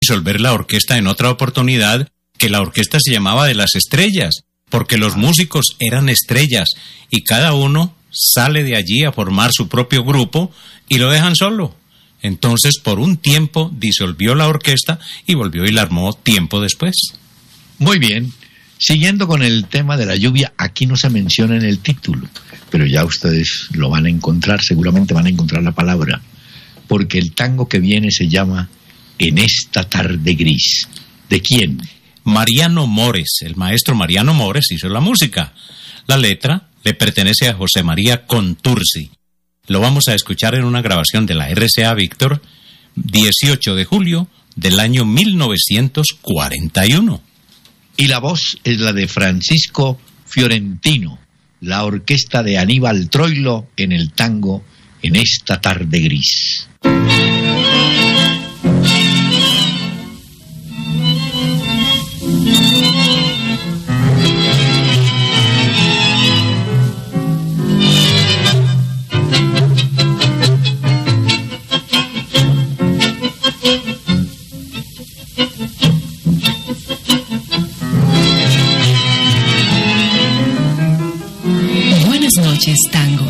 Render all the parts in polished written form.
disolver la orquesta en otra oportunidad, que la orquesta se llamaba de las estrellas, porque los músicos eran estrellas y cada uno sale de allí a formar su propio grupo y lo dejan solo. Entonces, por un tiempo disolvió la orquesta y volvió y la armó tiempo después. Muy bien. Siguiendo con el tema de la lluvia, aquí no se menciona en el título, pero ya ustedes lo van a encontrar, seguramente van a encontrar la palabra, porque el tango que viene se llama En esta tarde gris. ¿De quién? Mariano Mores, el maestro Mariano Mores hizo la música. La letra le pertenece a José María Contursi. Lo vamos a escuchar en una grabación de la RCA Víctor, 18 de julio del año 1941. Y la voz es la de Francisco Fiorentino, la orquesta de Aníbal Troilo en el tango En esta tarde gris. Buenas noches, tango.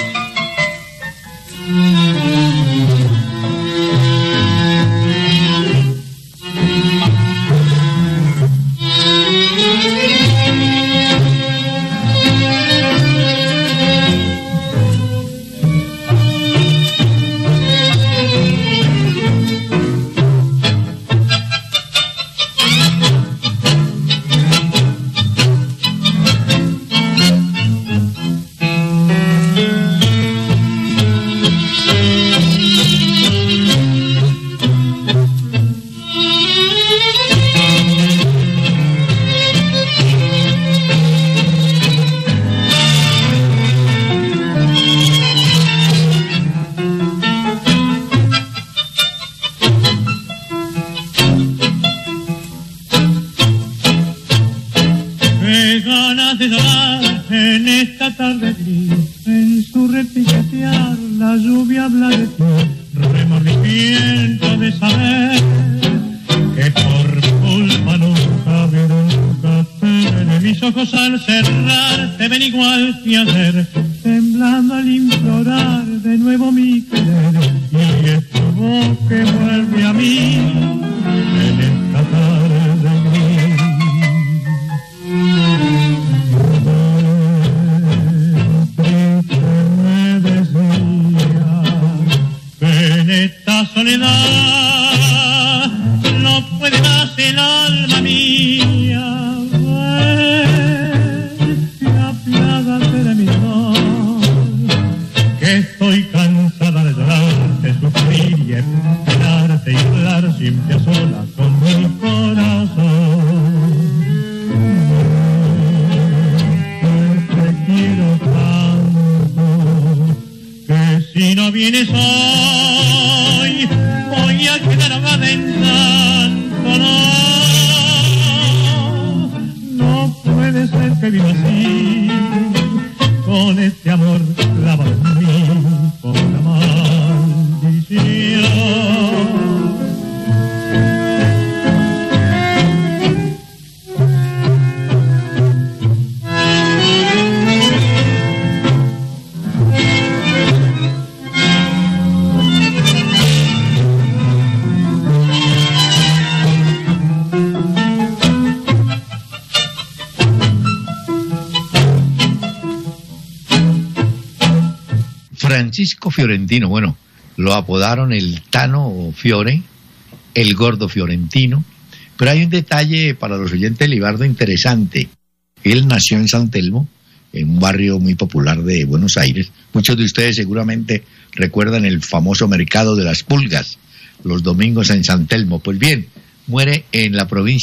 Francisco Fiorentino, bueno, lo apodaron el Tano Fiore, el Gordo Fiorentino, pero hay un detalle para los oyentes de Libardo interesante. Él nació en San Telmo, en un barrio muy popular de Buenos Aires. Muchos de ustedes seguramente recuerdan el famoso mercado de las pulgas, los domingos en San Telmo. Pues bien, muere en la provincia